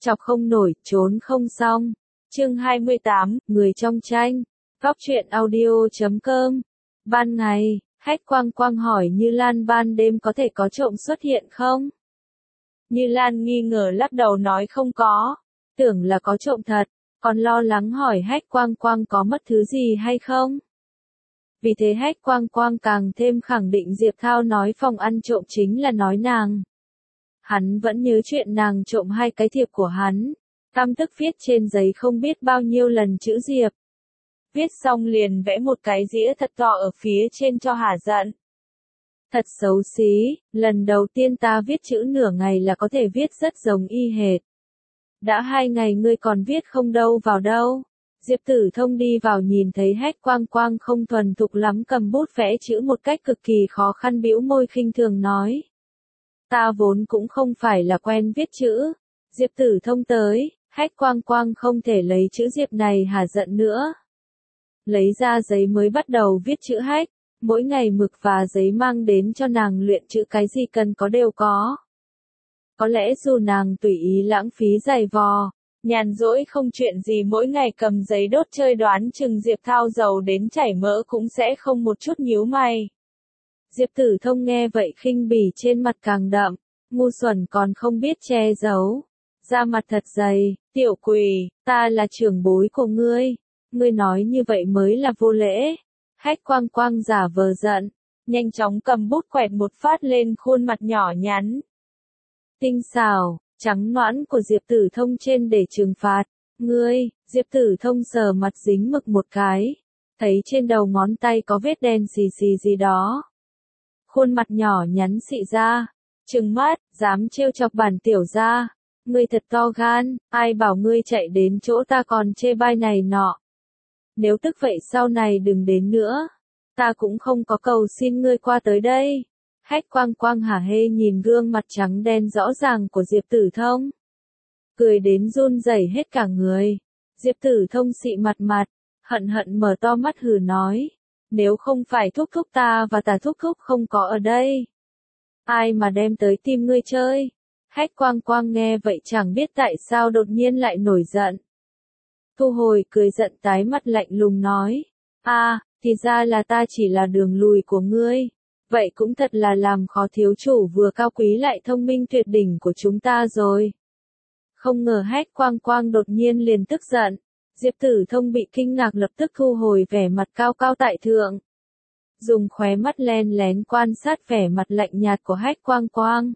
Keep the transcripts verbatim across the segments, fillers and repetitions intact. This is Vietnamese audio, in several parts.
chọc không nổi, trốn không xong. Chương hai mươi tám, người trong tranh. Góc truyện audio chấm com. Ban ngày, Hách Quang Quang hỏi Như Lan ban đêm có thể có trộm xuất hiện không? Như Lan nghi ngờ lắc đầu nói không có. Tưởng là có trộm thật, còn lo lắng hỏi Hách Quang Quang có mất thứ gì hay không? Vì thế Hách Quang Quang càng thêm khẳng định Diệp Thao nói phòng ăn trộm chính là nói nàng. Hắn vẫn nhớ chuyện nàng trộm hai cái thiệp của hắn. Căm tức viết trên giấy không biết bao nhiêu lần chữ Diệp. Viết xong liền vẽ một cái dĩa thật to ở phía trên cho hả giận. Thật xấu xí, lần đầu tiên ta viết chữ nửa ngày là có thể viết rất giống y hệt. Đã hai ngày ngươi còn viết không đâu vào đâu. Diệp Tử Thông đi vào nhìn thấy Hách Quang Quang không thuần thục lắm cầm bút vẽ chữ một cách cực kỳ khó khăn bĩu môi khinh thường nói. Ta vốn cũng không phải là quen viết chữ. Diệp Tử Thông tới, Hách Quang Quang không thể lấy chữ Diệp này hả giận nữa. Lấy ra giấy mới bắt đầu viết chữ Hách, mỗi ngày mực và giấy mang đến cho nàng luyện chữ cái gì cần có đều có. Có lẽ dù nàng tùy ý lãng phí giày vò, nhàn rỗi không chuyện gì mỗi ngày cầm giấy đốt chơi đoán chừng Diệp Thao giàu đến chảy mỡ cũng sẽ không một chút nhíu mày. Diệp Tử Thông nghe vậy khinh bỉ trên mặt càng đậm, ngu xuẩn còn không biết che giấu. Da mặt thật dày, tiểu quỷ, ta là trưởng bối của ngươi, ngươi nói như vậy mới là vô lễ. Hách Quang Quang giả vờ giận, nhanh chóng cầm bút quẹt một phát lên khuôn mặt nhỏ nhắn. Tinh xảo, trắng nõn của Diệp Tử Thông trên để trừng phạt. Ngươi, Diệp Tử Thông sờ mặt dính mực một cái, thấy trên đầu ngón tay có vết đen xì xì gì đó. Khuôn mặt nhỏ nhắn xị ra, trừng mắt, dám trêu chọc bản tiểu gia. Ngươi thật to gan, ai bảo ngươi chạy đến chỗ ta còn chê bai này nọ. Nếu tức vậy sau này đừng đến nữa, ta cũng không có cầu xin ngươi qua tới đây. Hách Quang Quang hả hê nhìn gương mặt trắng đen rõ ràng của Diệp Tử Thông. Cười đến run rẩy hết cả người. Diệp Tử Thông xị mặt mặt, hận hận mở to mắt hừ nói. Nếu không phải thúc thúc ta và tà thúc thúc không có ở đây, ai mà đem tới tìm ngươi chơi. Hách Quang Quang nghe vậy chẳng biết tại sao đột nhiên lại nổi giận. Thu hồi cười giận tái mắt lạnh lùng nói. À, thì ra là ta chỉ là đường lùi của ngươi. Vậy cũng thật là làm khó thiếu chủ vừa cao quý lại thông minh tuyệt đỉnh của chúng ta rồi. Không ngờ Hách Quang Quang đột nhiên liền tức giận. Diệp Tử Thông bị kinh ngạc lập tức thu hồi vẻ mặt cao cao tại thượng. Dùng khóe mắt len lén quan sát vẻ mặt lạnh nhạt của Hách Quang Quang.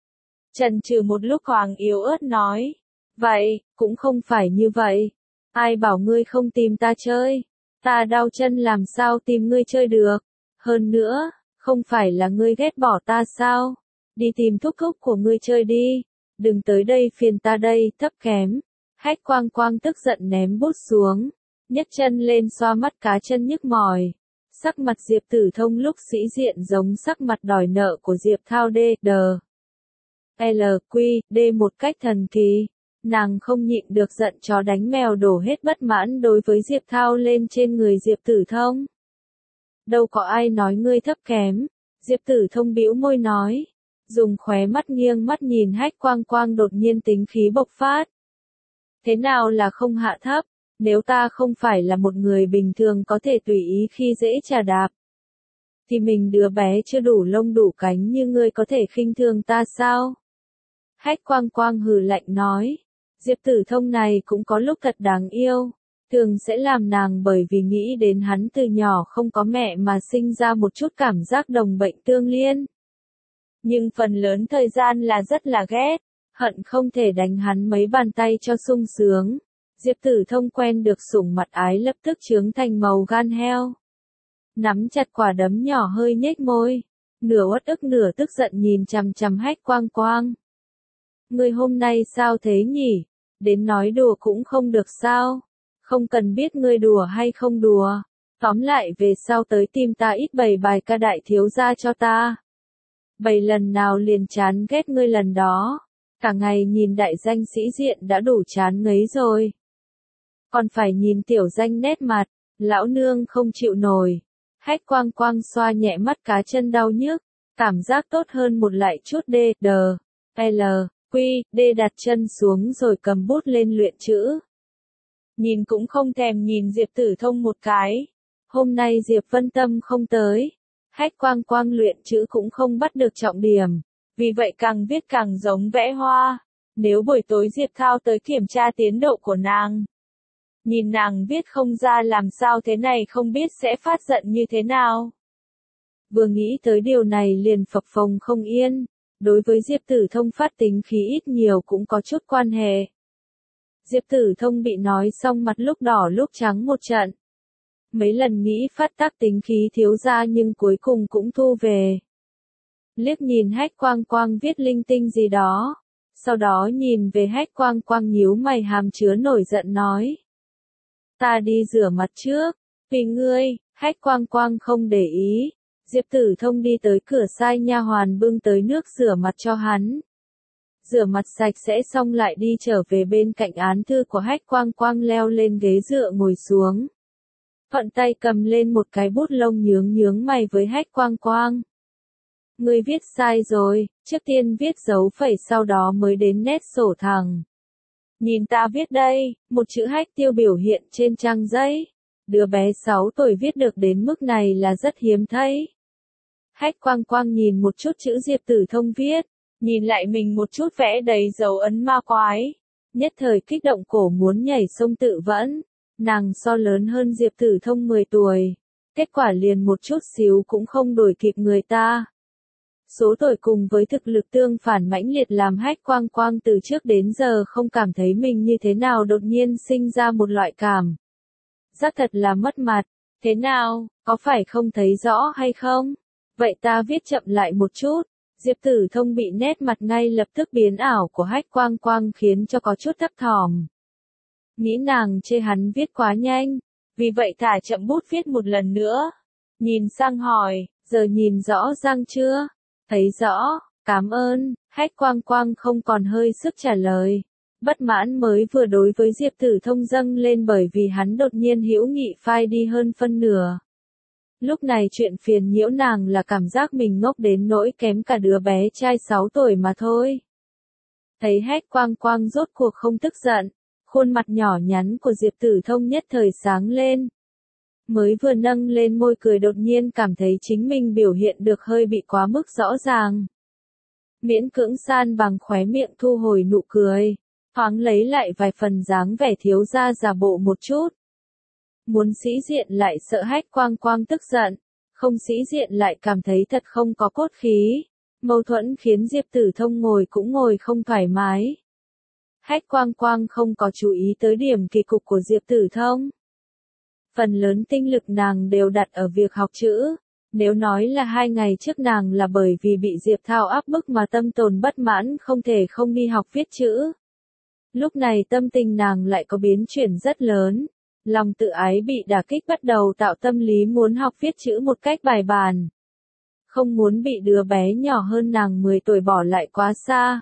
Chần chừ một lúc Hoàng yếu ớt nói. Vậy, cũng không phải như vậy. Ai bảo ngươi không tìm ta chơi. Ta đau chân làm sao tìm ngươi chơi được. Hơn nữa, không phải là ngươi ghét bỏ ta sao. Đi tìm thúc thúc của ngươi chơi đi. Đừng tới đây phiền ta đây, thấp kém. Hách Quang Quang tức giận ném bút xuống. Nhấc chân lên xoa mắt cá chân nhức mỏi. Sắc mặt Diệp Tử Thông lúc sĩ diện giống sắc mặt đòi nợ của Diệp Thao D. D. L. Q. D một cách thần kỳ. Nàng không nhịn được giận chó đánh mèo đổ hết bất mãn đối với Diệp Thao lên trên người Diệp Tử Thông. Đâu có ai nói ngươi thấp kém. Diệp Tử Thông bĩu môi nói. Dùng khóe mắt nghiêng mắt nhìn Hách Quang Quang đột nhiên tính khí bộc phát. Thế nào là không hạ thấp? Nếu ta không phải là một người bình thường có thể tùy ý khi dễ trà đạp, thì mình đứa bé chưa đủ lông đủ cánh như ngươi có thể khinh thường ta sao? Hách Quang Quang hừ lạnh nói. Diệp Tử Thông này cũng có lúc thật đáng yêu. Thường sẽ làm nàng bởi vì nghĩ đến hắn từ nhỏ không có mẹ mà sinh ra một chút cảm giác đồng bệnh tương liên. Nhưng phần lớn thời gian là rất là ghét. Hận không thể đánh hắn mấy bàn tay cho sung sướng. Diệp Tử Thông quen được sủng mặt ái lập tức chướng thành màu gan heo. Nắm chặt quả đấm nhỏ hơi nhếch môi. Nửa uất ức nửa tức giận nhìn chằm chằm Hách Quang Quang. Ngươi hôm nay sao thế nhỉ? Đến nói đùa cũng không được sao? Không cần biết ngươi đùa hay không đùa. Tóm lại về sau tới tìm ta ít bày bài ca đại thiếu gia cho ta. Bày lần nào liền chán ghét ngươi lần đó. Cả ngày nhìn đại danh sĩ diện đã đủ chán ngấy rồi. Còn phải nhìn tiểu danh nét mặt, lão nương không chịu nổi. Hách Quang Quang xoa nhẹ mắt cá chân đau nhức, cảm giác tốt hơn một lại chút D. D. L. Quy, đê đặt chân xuống rồi cầm bút lên luyện chữ. Nhìn cũng không thèm nhìn Diệp Tử Thông một cái. Hôm nay Diệp Vân Tâm không tới. Hách Quang Quang luyện chữ cũng không bắt được trọng điểm. Vì vậy càng viết càng giống vẽ hoa. Nếu buổi tối Diệp Thao tới kiểm tra tiến độ của nàng. Nhìn nàng viết không ra làm sao thế này không biết sẽ phát giận như thế nào. Vừa nghĩ tới điều này liền phập phồng không yên. Đối với Diệp Tử Thông phát tính khí ít nhiều cũng có chút quan hệ. Diệp Tử Thông bị nói xong mặt lúc đỏ lúc trắng một trận. Mấy lần nghĩ phát tác tính khí thiếu ra nhưng cuối cùng cũng thu về. Liếc nhìn Hách Quang Quang viết linh tinh gì đó. Sau đó nhìn về Hách Quang Quang nhíu mày hàm chứa nổi giận nói. Ta đi rửa mặt trước, vì ngươi. Hách Quang Quang không để ý. Diệp Tử Thông đi tới cửa sai nha hoàn bưng tới nước rửa mặt cho hắn. Rửa mặt sạch sẽ xong lại đi trở về bên cạnh án thư của Hách Quang Quang leo lên ghế dựa ngồi xuống. Thuận tay cầm lên một cái bút lông nhướng nhướng mày với Hách Quang Quang. Ngươi viết sai rồi, trước tiên viết dấu phẩy sau đó mới đến nét sổ thẳng. Nhìn ta viết đây, một chữ Hách tiêu biểu hiện trên trang giấy. Đứa bé sáu tuổi viết được đến mức này là rất hiếm thấy. Hách Quang Quang nhìn một chút chữ Diệp Tử Thông viết, nhìn lại mình một chút vẽ đầy dấu ấn ma quái. Nhất thời kích động cổ muốn nhảy sông tự vẫn. Nàng so lớn hơn Diệp Tử Thông mười tuổi. Kết quả liền một chút xíu cũng không đổi kịp người ta. Số tuổi cùng với thực lực tương phản mãnh liệt làm Hách Quang Quang từ trước đến giờ không cảm thấy mình như thế nào đột nhiên sinh ra một loại cảm. Giác thật là mất mặt. Thế nào, có phải không thấy rõ hay không? Vậy ta viết chậm lại một chút. Diệp Tử Thông bị nét mặt ngay lập tức biến ảo của Hách Quang Quang khiến cho có chút thấp thỏm. Nghĩ nàng chê hắn viết quá nhanh. Vì vậy thả chậm bút viết một lần nữa. Nhìn sang hỏi, giờ nhìn rõ ràng chưa? Thấy rõ, cảm ơn. Hách Quang Quang không còn hơi sức trả lời. Bất mãn mới vừa đối với Diệp Tử Thông dâng lên bởi vì hắn đột nhiên hữu nghị phai đi hơn phân nửa. Lúc này chuyện phiền nhiễu nàng là cảm giác mình ngốc đến nỗi kém cả đứa bé trai sáu tuổi mà thôi. Thấy Hách Quang Quang rốt cuộc không tức giận, khuôn mặt nhỏ nhắn của Diệp Tử Thông nhất thời sáng lên. Mới vừa nâng lên môi cười đột nhiên cảm thấy chính mình biểu hiện được hơi bị quá mức rõ ràng. Miễn cưỡng san bằng khóe miệng thu hồi nụ cười, thoáng lấy lại vài phần dáng vẻ thiếu gia giả bộ một chút. Muốn sĩ diện lại sợ Hách Quang Quang tức giận, không sĩ diện lại cảm thấy thật không có cốt khí. Mâu thuẫn khiến Diệp Tử Thông ngồi cũng ngồi không thoải mái. Hách Quang Quang không có chú ý tới điểm kỳ cục của Diệp Tử Thông. Phần lớn tinh lực nàng đều đặt ở việc học chữ. Nếu nói là hai ngày trước nàng là bởi vì bị Diệp Thao áp bức mà tâm tồn bất mãn không thể không đi học viết chữ. Lúc này tâm tình nàng lại có biến chuyển rất lớn. Lòng tự ái bị đả kích bắt đầu tạo tâm lý muốn học viết chữ một cách bài bản. Không muốn bị đứa bé nhỏ hơn nàng mười tuổi bỏ lại quá xa.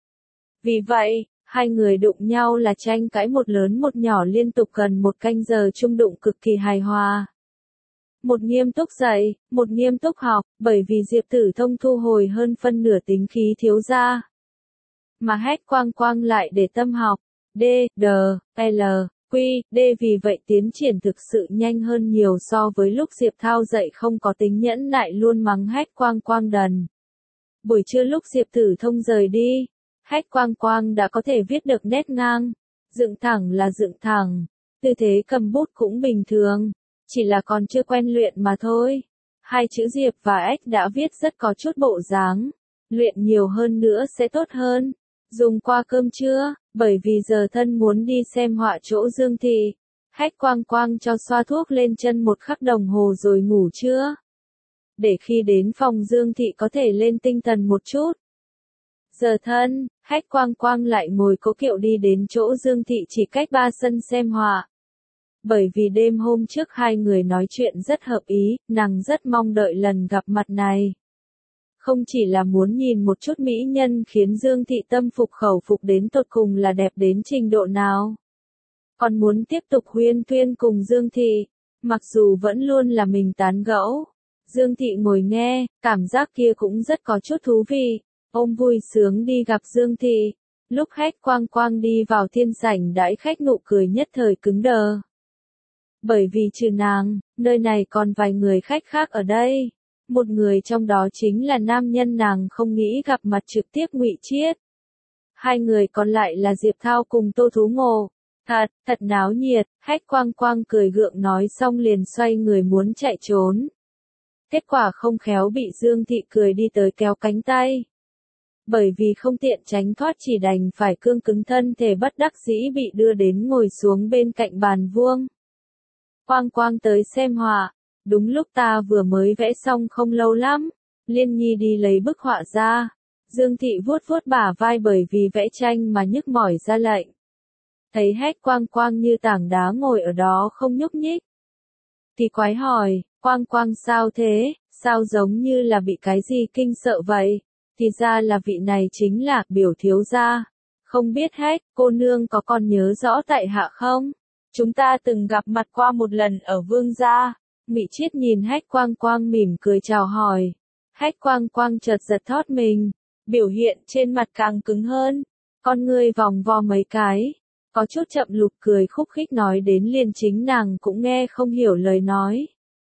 Vì vậy, hai người đụng nhau là tranh cãi một lớn một nhỏ liên tục gần một canh giờ chung đụng cực kỳ hài hòa. Một nghiêm túc dạy, một nghiêm túc học, bởi vì Diệp Tử Thông thu hồi hơn phân nửa tính khí thiếu gia. Mà Hách Quang Quang lại để tâm học, D, D, L, Quy, D vì vậy tiến triển thực sự nhanh hơn nhiều so với lúc Diệp Thao dạy không có tính nhẫn nại luôn mắng Hách Quang Quang đần. Buổi trưa lúc Diệp Tử Thông rời đi, Hách Quang Quang đã có thể viết được nét ngang, dựng thẳng là dựng thẳng, tư thế cầm bút cũng bình thường, chỉ là còn chưa quen luyện mà thôi. Hai chữ Diệp và Ếch đã viết rất có chút bộ dáng, luyện nhiều hơn nữa sẽ tốt hơn. Dùng qua cơm trưa, bởi vì giờ thân muốn đi xem họa chỗ Dương Thị. Hách Quang Quang cho xoa thuốc lên chân một khắc đồng hồ rồi ngủ trưa. Để khi đến phòng Dương Thị có thể lên tinh thần một chút. Giờ thân, Hách Quang Quang lại ngồi cố kiệu đi đến chỗ Dương Thị chỉ cách ba sân xem họa. Bởi vì đêm hôm trước hai người nói chuyện rất hợp ý, nàng rất mong đợi lần gặp mặt này. Không chỉ là muốn nhìn một chút mỹ nhân khiến Dương Thị tâm phục khẩu phục đến tột cùng là đẹp đến trình độ nào. Còn muốn tiếp tục huyên thuyên cùng Dương Thị, mặc dù vẫn luôn là mình tán gẫu. Dương Thị ngồi nghe, cảm giác kia cũng rất có chút thú vị, ôm vui sướng đi gặp Dương Thị. Lúc Hách Quang Quang đi vào thiên sảnh đãi khách nụ cười nhất thời cứng đờ. Bởi vì trừ nàng, nơi này còn vài người khách khác ở đây. Một người trong đó chính là nam nhân nàng không nghĩ gặp mặt trực tiếp Ngụy Chiết. Hai người còn lại là Diệp Thao cùng Tô Thú Ngộ. Thật, thật náo nhiệt, Hách Quang Quang cười gượng nói xong liền xoay người muốn chạy trốn. Kết quả không khéo bị Dương Thị cười đi tới kéo cánh tay. Bởi vì không tiện tránh thoát chỉ đành phải cương cứng thân thể bất đắc dĩ bị đưa đến ngồi xuống bên cạnh bàn vuông. Quang Quang tới xem họa, đúng lúc ta vừa mới vẽ xong không lâu lắm, Liên Nhi đi lấy bức họa ra. Dương Thị vuốt vuốt bả vai bởi vì vẽ tranh mà nhức mỏi ra lệnh. Thấy Hách Quang Quang như tảng đá ngồi ở đó không nhúc nhích. Thì quái hỏi, Quang Quang sao thế, sao giống như là bị cái gì kinh sợ vậy? Thì ra là vị này chính là biểu thiếu gia. Không biết Hách, cô nương có còn nhớ rõ tại hạ không? Chúng ta từng gặp mặt qua một lần ở Vương gia. Ngụy Chiết nhìn Hách Quang Quang mỉm cười chào hỏi. Hách Quang Quang chợt giật thót mình, biểu hiện trên mặt càng cứng hơn, con ngươi vòng vo mấy cái, có chút chậm lụt cười khúc khích nói đến liền chính nàng cũng nghe không hiểu lời nói.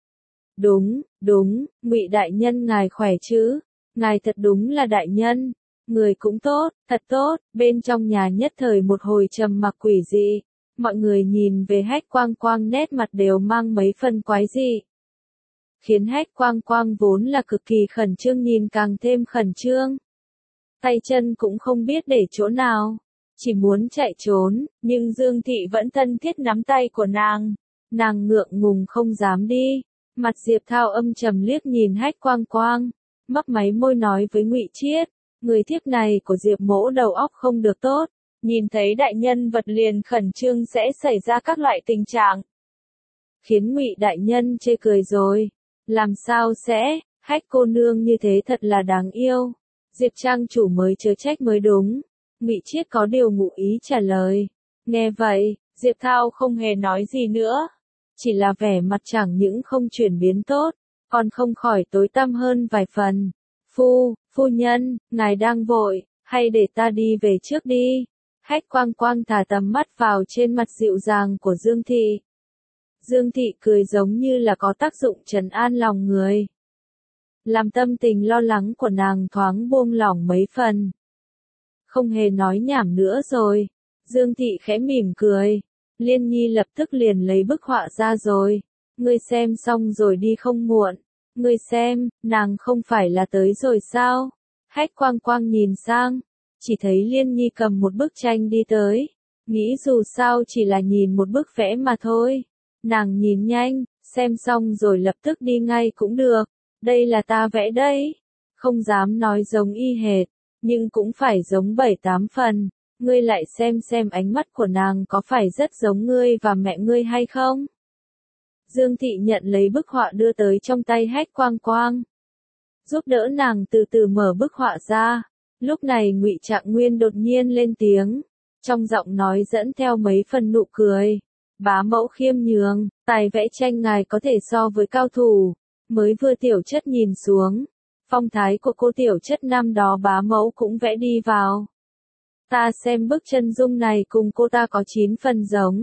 Đúng, đúng, Ngụy đại nhân ngài khỏe chứ? Ngài thật đúng là đại nhân, người cũng tốt, thật tốt. Bên trong nhà nhất thời một hồi trầm mặc quỷ dị, mọi người nhìn về Hách Quang Quang nét mặt đều mang mấy phần quái dị. Khiến Hách Quang Quang vốn là cực kỳ khẩn trương nhìn càng thêm khẩn trương. Tay chân cũng không biết để chỗ nào, chỉ muốn chạy trốn, nhưng Dương Thị vẫn thân thiết nắm tay của nàng. Nàng ngượng ngùng không dám đi, mặt Diệp Thao âm trầm liếc nhìn Hách Quang Quang, mấp máy môi nói với Ngụy Chiết, người thiếp này của Diệp mỗ đầu óc không được tốt, nhìn thấy đại nhân vật liền khẩn trương sẽ xảy ra các loại tình trạng. Khiến Ngụy đại nhân chê cười rồi, làm sao sẽ, Hách cô nương như thế thật là đáng yêu. Diệp trang chủ mới chớ trách mới đúng. Ngụy Chiết có điều ngụ ý trả lời. Nghe vậy, Diệp Thao không hề nói gì nữa, chỉ là vẻ mặt chẳng những không chuyển biến tốt, còn không khỏi tối tăm hơn vài phần. Phu, phu nhân, ngài đang vội, hay để ta đi về trước đi. Hách Quang Quang thả tầm mắt vào trên mặt dịu dàng của Dương Thị. Dương Thị cười giống như là có tác dụng trấn an lòng người, làm tâm tình lo lắng của nàng thoáng buông lỏng mấy phần. Không hề nói nhảm nữa rồi, Dương Thị khẽ mỉm cười, Liên Nhi lập tức liền lấy bức họa ra rồi, ngươi xem xong rồi đi không muộn, ngươi xem, nàng không phải là tới rồi sao? Hách Quang Quang nhìn sang, chỉ thấy Liên Nhi cầm một bức tranh đi tới, nghĩ dù sao chỉ là nhìn một bức vẽ mà thôi. Nàng nhìn nhanh, xem xong rồi lập tức đi ngay cũng được, đây là ta vẽ đấy, không dám nói giống y hệt, nhưng cũng phải giống bảy tám phần, ngươi lại xem xem ánh mắt của nàng có phải rất giống ngươi và mẹ ngươi hay không? Dương Thị nhận lấy bức họa đưa tới trong tay Hách Quang Quang, giúp đỡ nàng từ từ mở bức họa ra. Lúc này Ngụy Trạng Nguyên đột nhiên lên tiếng, trong giọng nói dẫn theo mấy phần nụ cười. Bá mẫu khiêm nhường, tài vẽ tranh ngài có thể so với cao thủ. Mới vừa Tiểu Chất nhìn xuống, phong thái của cô Tiểu Chất năm đó bá mẫu cũng vẽ đi vào. Ta xem bức chân dung này cùng cô ta có chín phần giống,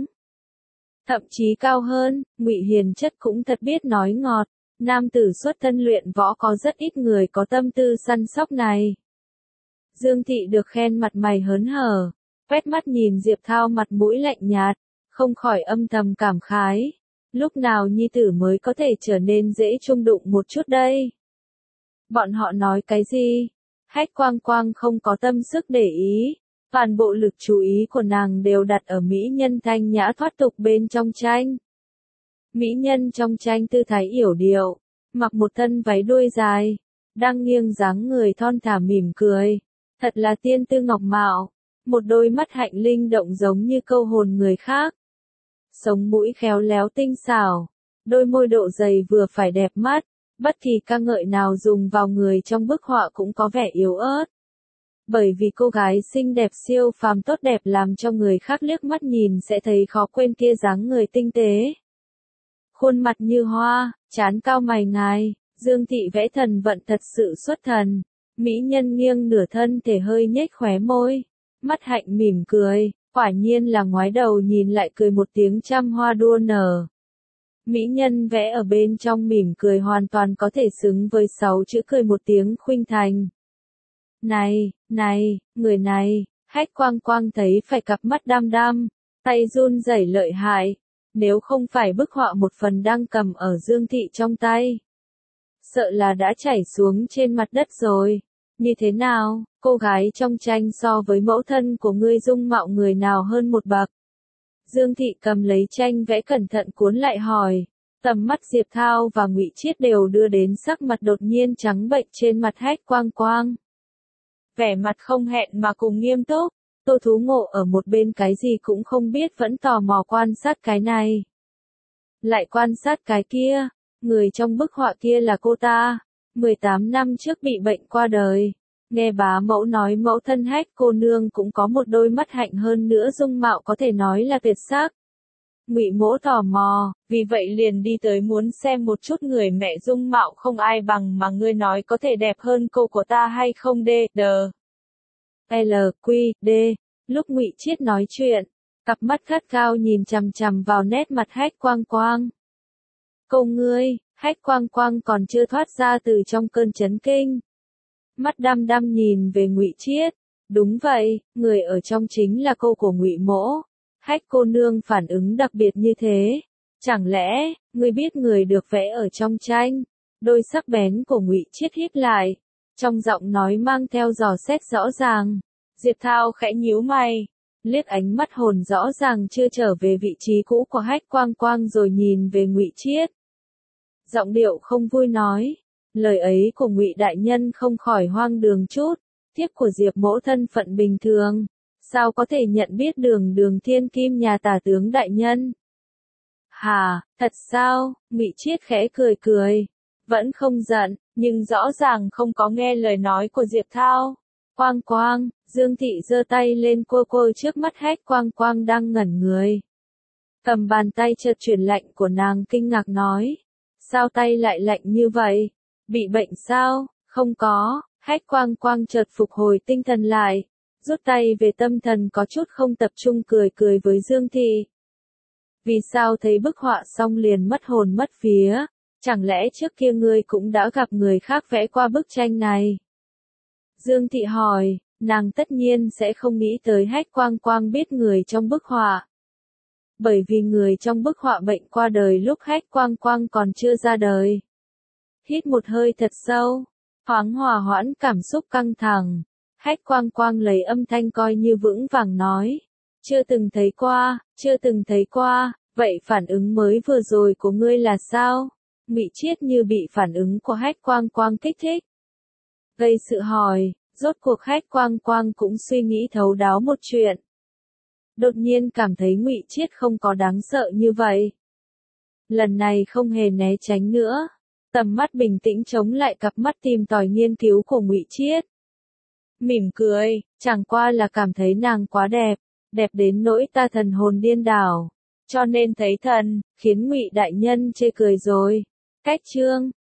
thậm chí cao hơn. Ngụy Hiền Chất cũng thật biết nói ngọt, nam tử xuất thân luyện võ có rất ít người có tâm tư săn sóc này. Dương Thị được khen mặt mày hớn hở, quét mắt nhìn Diệp Thao mặt mũi lạnh nhạt, không khỏi âm thầm cảm khái, lúc nào nhi tử mới có thể trở nên dễ chung đụng một chút đây. Bọn họ nói cái gì? Hách Quang Quang không có tâm sức để ý, toàn bộ lực chú ý của nàng đều đặt ở mỹ nhân thanh nhã thoát tục bên trong tranh. Mỹ nhân trong tranh tư thái yểu điệu, mặc một thân váy đuôi dài, đang nghiêng dáng người thon thả mỉm cười, thật là tiên tư ngọc mạo, một đôi mắt hạnh linh động giống như câu hồn người khác. Sống mũi khéo léo tinh xảo, đôi môi độ dày vừa phải đẹp mắt, bất kỳ ca ngợi nào dùng vào người trong bức họa cũng có vẻ yếu ớt. Bởi vì cô gái xinh đẹp siêu phàm tốt đẹp làm cho người khác liếc mắt nhìn sẽ thấy khó quên kia dáng người tinh tế. Khuôn mặt như hoa, trán cao mày ngài, Dương Thị vẽ thần vận thật sự xuất thần, mỹ nhân nghiêng nửa thân thể hơi nhếch khóe môi, Mắt Hạnh mỉm cười, quả nhiên là ngoái đầu nhìn lại cười một tiếng trăm hoa đua nở. Mỹ nhân vẽ ở bên trong mỉm cười hoàn toàn có thể xứng với sáu chữ cười một tiếng khuynh thành. Này, này, người này, Hách Quang Quang thấy phải cặp mắt đăm đăm, tay run rẩy lợi hại, nếu không phải bức họa một phần đang cầm ở Dương Thị trong tay. Sợ là đã chảy xuống trên mặt đất rồi. Như thế nào, cô gái trong tranh so với mẫu thân của ngươi dung mạo người nào hơn một bậc? Dương Thị cầm lấy tranh vẽ cẩn thận cuốn lại hỏi. Tầm mắt Diệp Thao và Ngụy Chiết đều đưa đến sắc mặt đột nhiên trắng bệch trên mặt Hách Quang Quang. Vẻ mặt không hẹn mà cùng nghiêm túc, Tô Thú Ngộ ở một bên cái gì cũng không biết vẫn tò mò quan sát cái này. Lại quan sát cái kia, người trong bức họa kia là cô ta, mười tám năm trước bị bệnh qua đời. Nghe bá mẫu nói mẫu thân Hách cô nương cũng có một đôi mắt hạnh hơn nữa dung mạo có thể nói là tuyệt sắc. Ngụy Mỗ tò mò, vì vậy liền đi tới muốn xem một chút người mẹ dung mạo không ai bằng mà ngươi nói có thể đẹp hơn cô của ta hay không đê, đờ. L, Q, D. Lúc Ngụy Chiết nói chuyện, cặp mắt gắt gao nhìn chằm chằm vào nét mặt Hách Quang Quang. Cô ngươi, Hách Quang Quang còn chưa thoát ra từ trong cơn chấn kinh. Mắt đăm đăm nhìn về Ngụy Chiết. Đúng vậy, người ở trong chính là cô của Ngụy Mỗ. Hách cô nương phản ứng đặc biệt như thế. Chẳng lẽ, ngươi biết người được vẽ ở trong tranh? Đôi sắc bén của Ngụy Chiết hít lại. Trong giọng nói mang theo dò xét rõ ràng. Diệp Thao khẽ nhíu mày. Liếc ánh mắt hồn rõ ràng chưa trở về vị trí cũ của Hách Quang Quang rồi nhìn về Ngụy Chiết. Giọng điệu không vui nói. Lời ấy của Ngụy đại nhân không khỏi hoang đường chút. Thiếp của Diệp mỗ thân phận bình thường. Sao có thể nhận biết đường đường thiên kim nhà tả tướng đại nhân? Hà, thật sao? Ngụy Chiết khẽ cười cười. Vẫn không giận, nhưng rõ ràng không có nghe lời nói của Diệp Thao. Quang Quang, Dương Thị giơ tay lên cô cô trước mắt Hách Quang Quang đang ngẩn người. Cầm bàn tay chợt chuyển lạnh của nàng kinh ngạc nói. Sao tay lại lạnh như vậy? Bị bệnh sao? Không có. Hách Quang Quang chợt phục hồi tinh thần lại. Rút tay về tâm thần có chút không tập trung cười cười với Dương Thị. Vì sao thấy bức họa xong liền mất hồn mất vía? Chẳng lẽ trước kia ngươi cũng đã gặp người khác vẽ qua bức tranh này? Dương Thị hỏi, nàng tất nhiên sẽ không nghĩ tới Hách Quang Quang biết người trong bức họa. Bởi vì người trong bức họa bệnh qua đời lúc Hách Quang Quang còn chưa ra đời. Hít một hơi thật sâu, thoáng hòa hoãn cảm xúc căng thẳng. Hách Quang Quang lấy âm thanh coi như vững vàng nói. Chưa từng thấy qua, chưa từng thấy qua, vậy phản ứng mới vừa rồi của ngươi là sao? Ngụy Chiết như bị phản ứng của Hách Quang Quang kích thích. Gây sự hỏi, rốt cuộc Hách Quang Quang cũng suy nghĩ thấu đáo một chuyện. Đột nhiên cảm thấy Ngụy Chiết không có đáng sợ như vậy. Lần này không hề né tránh nữa. Tầm mắt bình tĩnh chống lại cặp mắt tìm tòi nghiên cứu của Ngụy Chiết. Mỉm cười, chẳng qua là cảm thấy nàng quá đẹp, đẹp đến nỗi ta thần hồn điên đảo. Cho nên thấy thần, khiến Ngụy đại nhân chê cười rồi. Cách chương